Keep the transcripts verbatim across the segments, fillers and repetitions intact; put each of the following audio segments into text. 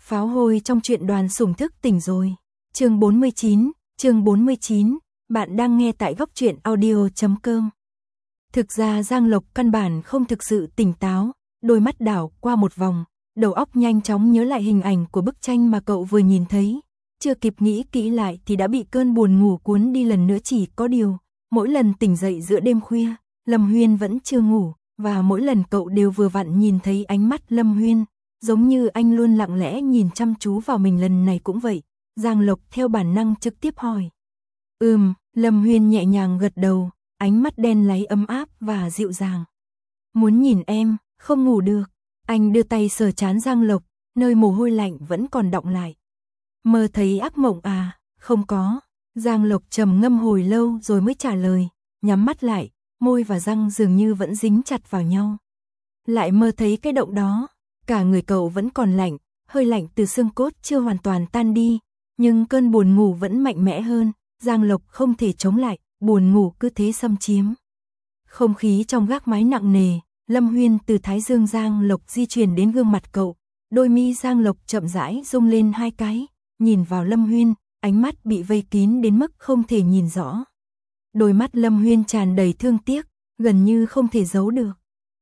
Pháo hôi trong truyện Đoàn Sủng Thức Tỉnh rồi. Chương bốn mươi chín, chương bốn mươi chín, bạn đang nghe tại góc truyện audio chấm com. Thực ra Giang Lộc căn bản không thực sự tỉnh táo, đôi mắt đảo qua một vòng, đầu óc nhanh chóng nhớ lại hình ảnh của bức tranh mà cậu vừa nhìn thấy. Chưa kịp nghĩ kỹ lại thì đã bị cơn buồn ngủ cuốn đi lần nữa, chỉ có điều, mỗi lần tỉnh dậy giữa đêm khuya, Lâm Huyên vẫn chưa ngủ, và mỗi lần cậu đều vừa vặn nhìn thấy ánh mắt Lâm Huyên, giống như anh luôn lặng lẽ nhìn chăm chú vào mình. Lần này cũng vậy, Giang Lộc theo bản năng trực tiếp hỏi. Ừm, Lâm Huyên nhẹ nhàng gật đầu, ánh mắt đen láy ấm áp và dịu dàng. Muốn nhìn em, không ngủ được. Anh đưa tay sờ trán Giang Lộc, nơi mồ hôi lạnh vẫn còn đọng lại. Mơ thấy ác mộng à? Không có. Giang Lộc trầm ngâm hồi lâu rồi mới trả lời, nhắm mắt lại, môi và răng dường như vẫn dính chặt vào nhau. Lại mơ thấy cái động đó. Cả người cậu vẫn còn lạnh, hơi lạnh từ xương cốt chưa hoàn toàn tan đi, nhưng cơn buồn ngủ vẫn mạnh mẽ hơn. Giang Lộc không thể chống lại, buồn ngủ cứ thế xâm chiếm. Không khí trong gác mái nặng nề, Lâm Huyên từ thái dương Giang Lộc di chuyển đến gương mặt cậu, đôi mi Giang Lộc chậm rãi rung lên hai cái, nhìn vào Lâm Huyên, ánh mắt bị vây kín đến mức không thể nhìn rõ. Đôi mắt Lâm Huyên tràn đầy thương tiếc, gần như không thể giấu được.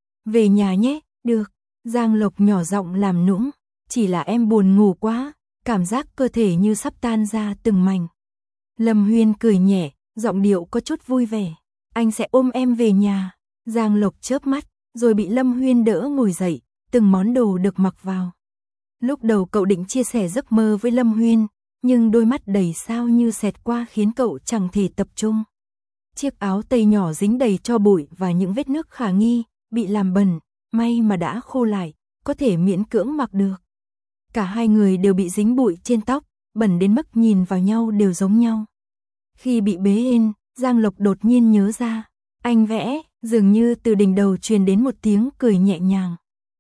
Về nhà nhé. Được. Giang Lộc nhỏ giọng làm nũng, chỉ là em buồn ngủ quá, cảm giác cơ thể như sắp tan ra từng mảnh. Lâm Huyên cười nhẹ, giọng điệu có chút vui vẻ, anh sẽ ôm em về nhà. Giang Lộc chớp mắt, rồi bị Lâm Huyên đỡ ngồi dậy, từng món đồ được mặc vào. Lúc đầu cậu định chia sẻ giấc mơ với Lâm Huyên, nhưng đôi mắt đầy sao như xẹt qua khiến cậu chẳng thể tập trung. Chiếc áo tây nhỏ dính đầy tro bụi và những vết nước khả nghi, bị làm bẩn, may mà đã khô lại, có thể miễn cưỡng mặc được. Cả hai người đều bị dính bụi trên tóc, bẩn đến mức nhìn vào nhau đều giống nhau. Khi bị bế in, Giang Lộc đột nhiên nhớ ra, anh vẽ, dường như từ đỉnh đầu truyền đến một tiếng cười nhẹ nhàng.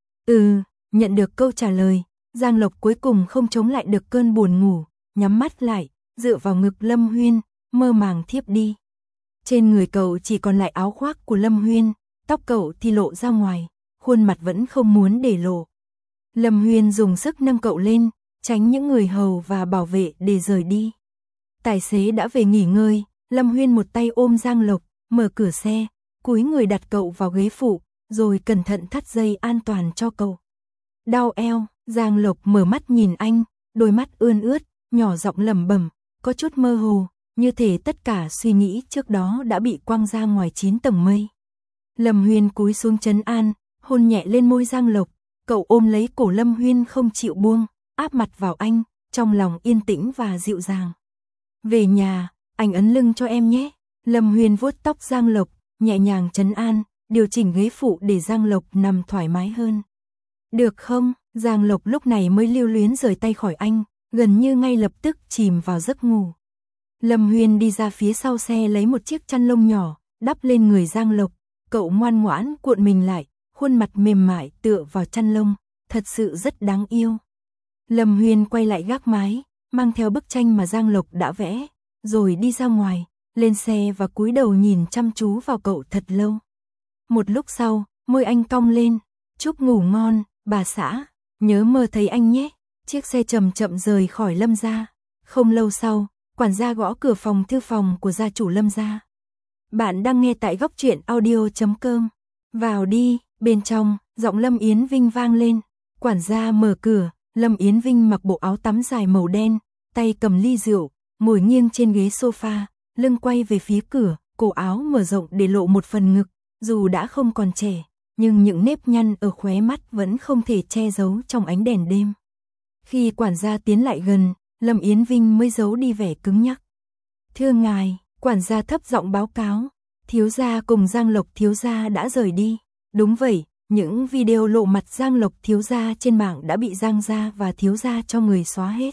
Ừ, nhận được câu trả lời, Giang Lộc cuối cùng không chống lại được cơn buồn ngủ, nhắm mắt lại, dựa vào ngực Lâm Huyên, mơ màng thiếp đi. Trên người cậu chỉ còn lại áo khoác của Lâm Huyên, tóc cậu thì lộ ra ngoài, khuôn mặt vẫn không muốn để lộ. Lâm Huyên dùng sức nâng cậu lên, tránh những người hầu và bảo vệ để rời đi. Tài xế đã về nghỉ ngơi, Lâm Huyên một tay ôm Giang Lộc, mở cửa xe, cúi người đặt cậu vào ghế phụ, rồi cẩn thận thắt dây an toàn cho cậu. Đau eo, Giang Lộc mở mắt nhìn anh, đôi mắt ươn ướt, nhỏ giọng lẩm bẩm, có chút mơ hồ, như thể tất cả suy nghĩ trước đó đã bị quăng ra ngoài chín tầng mây. Lâm Huyên cúi xuống trấn an, hôn nhẹ lên môi Giang Lộc, cậu ôm lấy cổ Lâm Huyên không chịu buông, áp mặt vào anh, trong lòng yên tĩnh và dịu dàng. Về nhà, anh ấn lưng cho em nhé. Lâm Huyên vuốt tóc Giang Lộc, nhẹ nhàng trấn an, điều chỉnh ghế phụ để Giang Lộc nằm thoải mái hơn. Được không? Giang Lộc lúc này mới lưu luyến rời tay khỏi anh, gần như ngay lập tức chìm vào giấc ngủ. Lâm Huyên đi ra phía sau xe lấy một chiếc chăn lông nhỏ, đắp lên người Giang Lộc, cậu ngoan ngoãn cuộn mình lại, khuôn mặt mềm mại tựa vào chăn lông, thật sự rất đáng yêu. Lâm Huyên quay lại gác mái, mang theo bức tranh mà Giang Lộc đã vẽ, rồi đi ra ngoài, lên xe và cúi đầu nhìn chăm chú vào cậu thật lâu. Một lúc sau, môi anh cong lên, chúc ngủ ngon, bà xã, nhớ mơ thấy anh nhé. Chiếc xe chậm chậm rời khỏi Lâm gia. Không lâu sau, quản gia gõ cửa phòng thư phòng của gia chủ Lâm gia. Bạn đang nghe tại góc truyện audio chấm com. Vào đi. Bên trong, giọng Lâm Yến Vinh vang lên. Quản gia mở cửa, Lâm Yến Vinh mặc bộ áo tắm dài màu đen, tay cầm ly rượu, ngồi nghiêng trên ghế sofa, lưng quay về phía cửa, cổ áo mở rộng để lộ một phần ngực, dù đã không còn trẻ, nhưng những nếp nhăn ở khóe mắt vẫn không thể che giấu trong ánh đèn đêm. Khi quản gia tiến lại gần, Lâm Yến Vinh mới giấu đi vẻ cứng nhắc. Thưa ngài, quản gia thấp giọng báo cáo, thiếu gia cùng Giang Lộc thiếu gia đã rời đi. Đúng vậy, những video lộ mặt Giang Lộc thiếu gia trên mạng đã bị Giang gia và thiếu gia cho người xóa hết.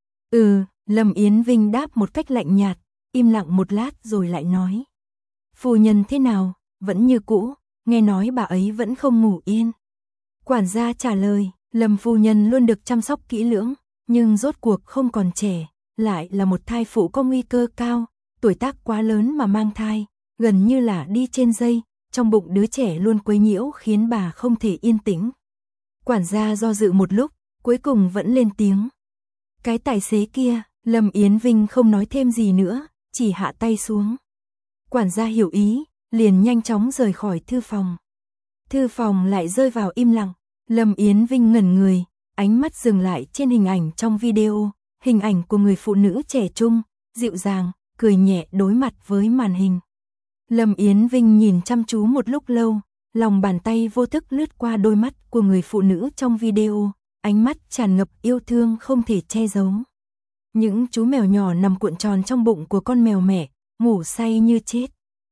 Ừ, Lâm Yến Vinh đáp một cách lạnh nhạt, im lặng một lát rồi lại nói. Phu nhân thế nào, vẫn như cũ, nghe nói bà ấy vẫn không ngủ yên. Quản gia trả lời, Lâm phu nhân luôn được chăm sóc kỹ lưỡng, nhưng rốt cuộc không còn trẻ, lại là một thai phụ có nguy cơ cao, tuổi tác quá lớn mà mang thai, gần như là đi trên dây. Trong bụng đứa trẻ luôn quấy nhiễu khiến bà không thể yên tĩnh. Quản gia do dự một lúc, cuối cùng vẫn lên tiếng. Cái tài xế kia, Lâm Yến Vinh không nói thêm gì nữa, chỉ hạ tay xuống. Quản gia hiểu ý, liền nhanh chóng rời khỏi thư phòng. Thư phòng lại rơi vào im lặng, Lâm Yến Vinh ngẩn người, ánh mắt dừng lại trên hình ảnh trong video, hình ảnh của người phụ nữ trẻ trung, dịu dàng, cười nhẹ đối mặt với màn hình. Lâm Yến Vinh nhìn chăm chú một lúc lâu, lòng bàn tay vô thức lướt qua đôi mắt của người phụ nữ trong video, ánh mắt tràn ngập yêu thương không thể che giấu. Những chú mèo nhỏ nằm cuộn tròn trong bụng của con mèo mẹ, ngủ say như chết.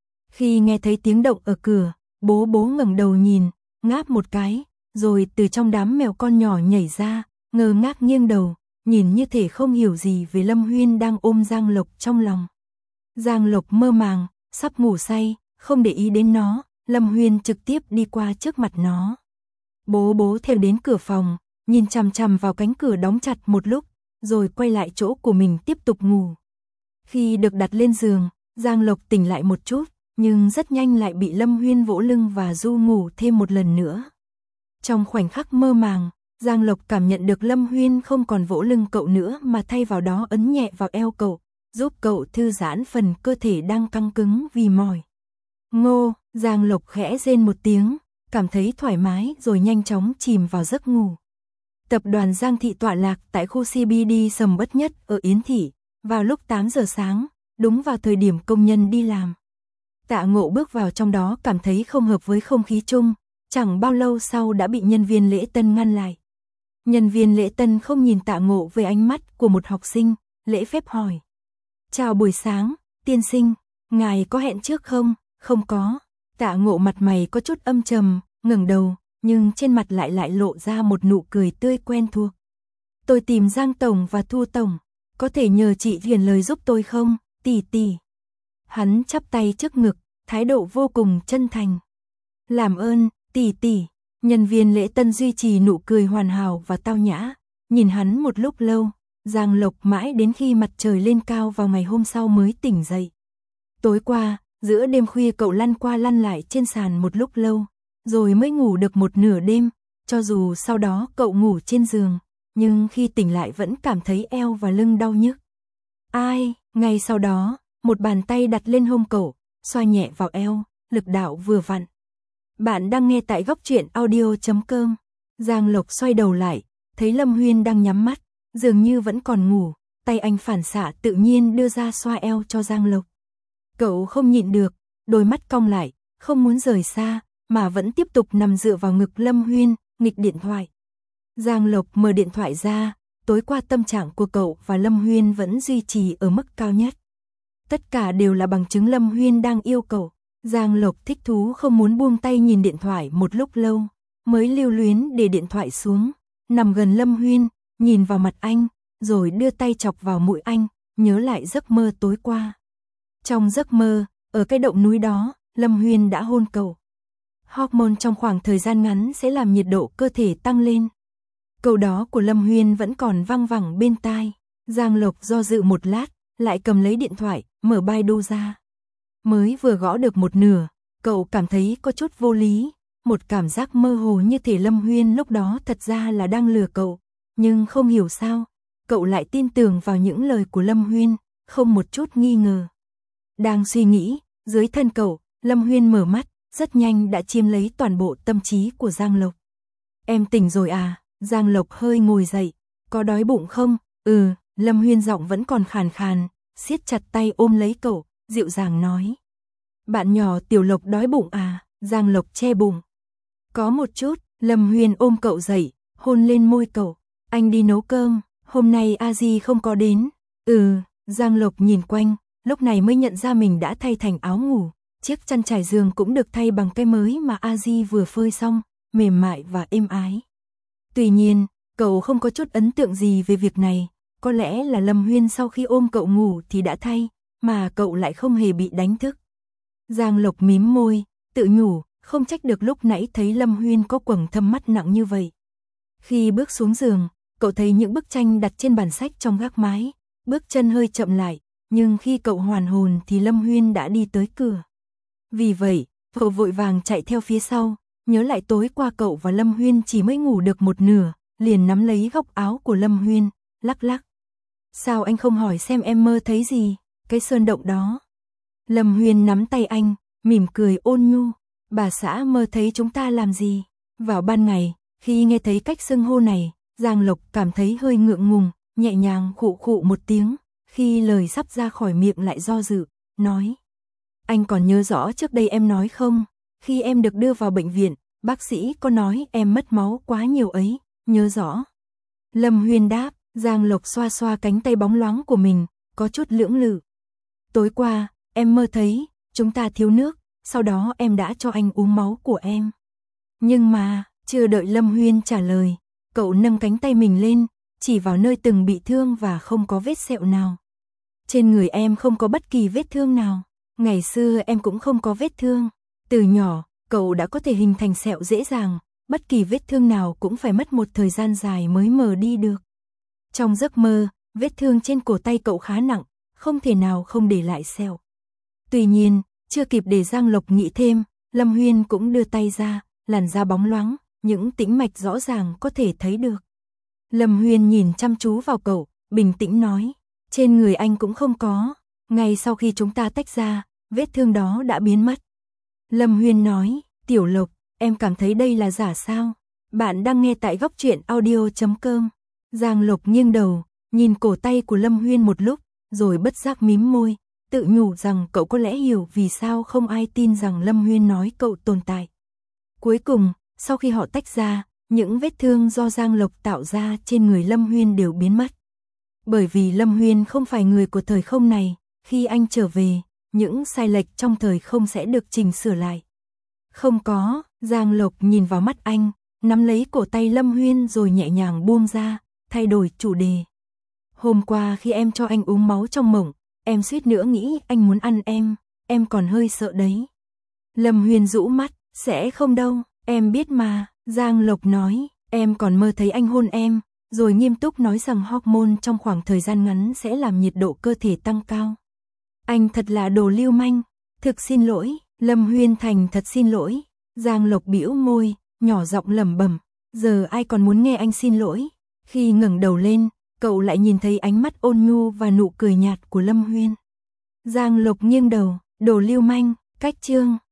Khi nghe thấy tiếng động ở cửa, bố bố ngẩng đầu nhìn, ngáp một cái, rồi từ trong đám mèo con nhỏ nhảy ra, ngơ ngác nghiêng đầu, nhìn như thể không hiểu gì về Lâm Huyên đang ôm Giang Lộc trong lòng. Giang Lộc mơ màng, sắp ngủ say, không để ý đến nó, Lâm Huyên trực tiếp đi qua trước mặt nó. Bố bố theo đến cửa phòng, nhìn chằm chằm vào cánh cửa đóng chặt một lúc, rồi quay lại chỗ của mình tiếp tục ngủ. Khi được đặt lên giường, Giang Lộc tỉnh lại một chút, nhưng rất nhanh lại bị Lâm Huyên vỗ lưng và du ngủ thêm một lần nữa. Trong khoảnh khắc mơ màng, Giang Lộc cảm nhận được Lâm Huyên không còn vỗ lưng cậu nữa mà thay vào đó ấn nhẹ vào eo cậu, giúp cậu thư giãn phần cơ thể đang căng cứng vì mỏi. Ngô, Giang Lộc khẽ rên một tiếng, cảm thấy thoải mái rồi nhanh chóng chìm vào giấc ngủ. Tập đoàn Giang Thị tọa lạc tại khu xê bê đê sầm uất nhất ở Yến Thị, vào lúc tám giờ sáng, đúng vào thời điểm công nhân đi làm. Tạ Ngộ bước vào trong đó cảm thấy không hợp với không khí chung, chẳng bao lâu sau đã bị nhân viên lễ tân ngăn lại. Nhân viên lễ tân không nhìn Tạ Ngộ với ánh mắt của một học sinh, lễ phép hỏi. Chào buổi sáng, tiên sinh, ngài có hẹn trước không? Không có. Tạ Ngộ mặt mày có chút âm trầm, ngẩng đầu, nhưng trên mặt lại lại lộ ra một nụ cười tươi quen thuộc. Tôi tìm Giang Tổng và Thu Tổng, có thể nhờ chị truyền lời giúp tôi không, tỷ tỷ. Hắn chắp tay trước ngực, thái độ vô cùng chân thành. Làm ơn, tỷ tỷ. Nhân viên lễ tân duy trì nụ cười hoàn hảo và tao nhã, nhìn hắn một lúc lâu, Giang Lộc mãi đến khi mặt trời lên cao vào ngày hôm sau mới tỉnh dậy. Tối qua, giữa đêm khuya cậu lăn qua lăn lại trên sàn một lúc lâu, rồi mới ngủ được một nửa đêm, cho dù sau đó cậu ngủ trên giường, nhưng khi tỉnh lại vẫn cảm thấy eo và lưng đau nhức. Ai, ngay sau đó, một bàn tay đặt lên hông cậu, xoa nhẹ vào eo, lực đạo vừa vặn. Bạn đang nghe tại góc truyện audio chấm com. Giang Lộc xoay đầu lại, thấy Lâm Huyên đang nhắm mắt, dường như vẫn còn ngủ, tay anh phản xạ tự nhiên đưa ra xoa eo cho Giang Lộc. Cậu không nhịn được, đôi mắt cong lại, không muốn rời xa, mà vẫn tiếp tục nằm dựa vào ngực Lâm Huyên, nghịch điện thoại. Giang Lộc mở điện thoại ra, tối qua tâm trạng của cậu và Lâm Huyên vẫn duy trì ở mức cao nhất. Tất cả đều là bằng chứng Lâm Huyên đang yêu cậu. Giang Lộc thích thú không muốn buông tay nhìn điện thoại một lúc lâu, mới lưu luyến để điện thoại xuống, nằm gần Lâm Huyên, nhìn vào mặt anh, rồi đưa tay chọc vào mũi anh, nhớ lại giấc mơ tối qua. Trong giấc mơ, ở cái động núi đó, Lâm Huyên đã hôn cậu. Hormone trong khoảng thời gian ngắn sẽ làm nhiệt độ cơ thể tăng lên. Câu đó của Lâm Huyên vẫn còn văng vẳng bên tai. Giang Lộc do dự một lát, lại cầm lấy điện thoại, mở Baidu ra. Mới vừa gõ được một nửa, cậu cảm thấy có chút vô lý, một cảm giác mơ hồ như thể Lâm Huyên lúc đó thật ra là đang lừa cậu, nhưng không hiểu sao, cậu lại tin tưởng vào những lời của Lâm Huyên, không một chút nghi ngờ. Đang suy nghĩ, dưới thân cậu, Lâm Huyên mở mắt, rất nhanh đã chiếm lấy toàn bộ tâm trí của Giang Lộc. Em tỉnh rồi à? Giang Lộc hơi ngồi dậy, có đói bụng không? Ừ, Lâm Huyên giọng vẫn còn khàn khàn, siết chặt tay ôm lấy cậu, dịu dàng nói. Bạn nhỏ Tiểu Lộc đói bụng à? Giang Lộc che bụng. Có một chút, Lâm Huyên ôm cậu dậy, hôn lên môi cậu. Anh đi nấu cơm, hôm nay A Di không có đến. Ừ, Giang Lộc nhìn quanh, lúc này mới nhận ra mình đã thay thành áo ngủ. Chiếc chăn trải giường cũng được thay bằng cái mới mà A Di vừa phơi xong, mềm mại và êm ái. Tuy nhiên, cậu không có chút ấn tượng gì về việc này, có lẽ là Lâm Huyên sau khi ôm cậu ngủ thì đã thay, mà cậu lại không hề bị đánh thức. Giang Lộc mím môi, tự nhủ, không trách được lúc nãy thấy Lâm Huyên có quầng thâm mắt nặng như vậy. Khi bước xuống giường, cậu thấy những bức tranh đặt trên bàn sách trong gác mái, bước chân hơi chậm lại, nhưng khi cậu hoàn hồn thì Lâm Huyên đã đi tới cửa. Vì vậy, cậu vội vàng chạy theo phía sau, nhớ lại tối qua cậu và Lâm Huyên chỉ mới ngủ được một nửa, liền nắm lấy góc áo của Lâm Huyên, lắc lắc. Sao anh không hỏi xem em mơ thấy gì, cái sơn động đó. Lâm Huyên nắm tay anh, mỉm cười ôn nhu. Bà xã mơ thấy chúng ta làm gì? Vào ban ngày, khi nghe thấy cách xưng hô này, Giang Lộc cảm thấy hơi ngượng ngùng, nhẹ nhàng khụ khụ một tiếng, khi lời sắp ra khỏi miệng lại do dự, nói. Anh còn nhớ rõ trước đây em nói không? Khi em được đưa vào bệnh viện, bác sĩ có nói em mất máu quá nhiều ấy, nhớ rõ. Lâm Huyên đáp, Giang Lộc xoa xoa cánh tay bóng loáng của mình, có chút lưỡng lự. Tối qua, em mơ thấy, chúng ta thiếu nước, sau đó em đã cho anh uống máu của em. Nhưng mà, chưa đợi Lâm Huyên trả lời, cậu nâng cánh tay mình lên, chỉ vào nơi từng bị thương và không có vết sẹo nào. Trên người em không có bất kỳ vết thương nào, ngày xưa em cũng không có vết thương. Từ nhỏ, cậu đã có thể hình thành sẹo dễ dàng, bất kỳ vết thương nào cũng phải mất một thời gian dài mới mờ đi được. Trong giấc mơ, vết thương trên cổ tay cậu khá nặng, không thể nào không để lại sẹo. Tuy nhiên, chưa kịp để Giang Lộc nghĩ thêm, Lâm Huyên cũng đưa tay ra, làn da bóng loáng, những tĩnh mạch rõ ràng có thể thấy được. Lâm Huyên nhìn chăm chú vào cậu, bình tĩnh nói, trên người anh cũng không có, ngay sau khi chúng ta tách ra, vết thương đó đã biến mất. Lâm Huyên nói, Tiểu Lộc, em cảm thấy đây là giả sao? Bạn đang nghe tại góc truyện audio chấm com. Giang Lộc nghiêng đầu, nhìn cổ tay của Lâm Huyên một lúc, rồi bất giác mím môi, tự nhủ rằng cậu có lẽ hiểu vì sao không ai tin rằng Lâm Huyên nói cậu tồn tại. Cuối cùng, sau khi họ tách ra, những vết thương do Giang Lộc tạo ra trên người Lâm Huyên đều biến mất. Bởi vì Lâm Huyên không phải người của thời không này, khi anh trở về, những sai lệch trong thời không sẽ được chỉnh sửa lại. Không có, Giang Lộc nhìn vào mắt anh, nắm lấy cổ tay Lâm Huyên rồi nhẹ nhàng buông ra, thay đổi chủ đề. Hôm qua khi em cho anh uống máu trong mộng, em suýt nữa nghĩ anh muốn ăn em, em còn hơi sợ đấy. Lâm Huyên rũ mắt, sẽ không đâu, em biết mà, Giang Lộc nói, em còn mơ thấy anh hôn em, rồi nghiêm túc nói rằng hormone trong khoảng thời gian ngắn sẽ làm nhiệt độ cơ thể tăng cao. Anh thật là đồ lưu manh, thực xin lỗi, Lâm Huyên thành thật xin lỗi. Giang Lộc bĩu môi, nhỏ giọng lẩm bẩm, giờ ai còn muốn nghe anh xin lỗi. Khi ngẩng đầu lên, cậu lại nhìn thấy ánh mắt ôn nhu và nụ cười nhạt của Lâm Huyên. Giang Lộc nghiêng đầu, đồ lưu manh, cách chương.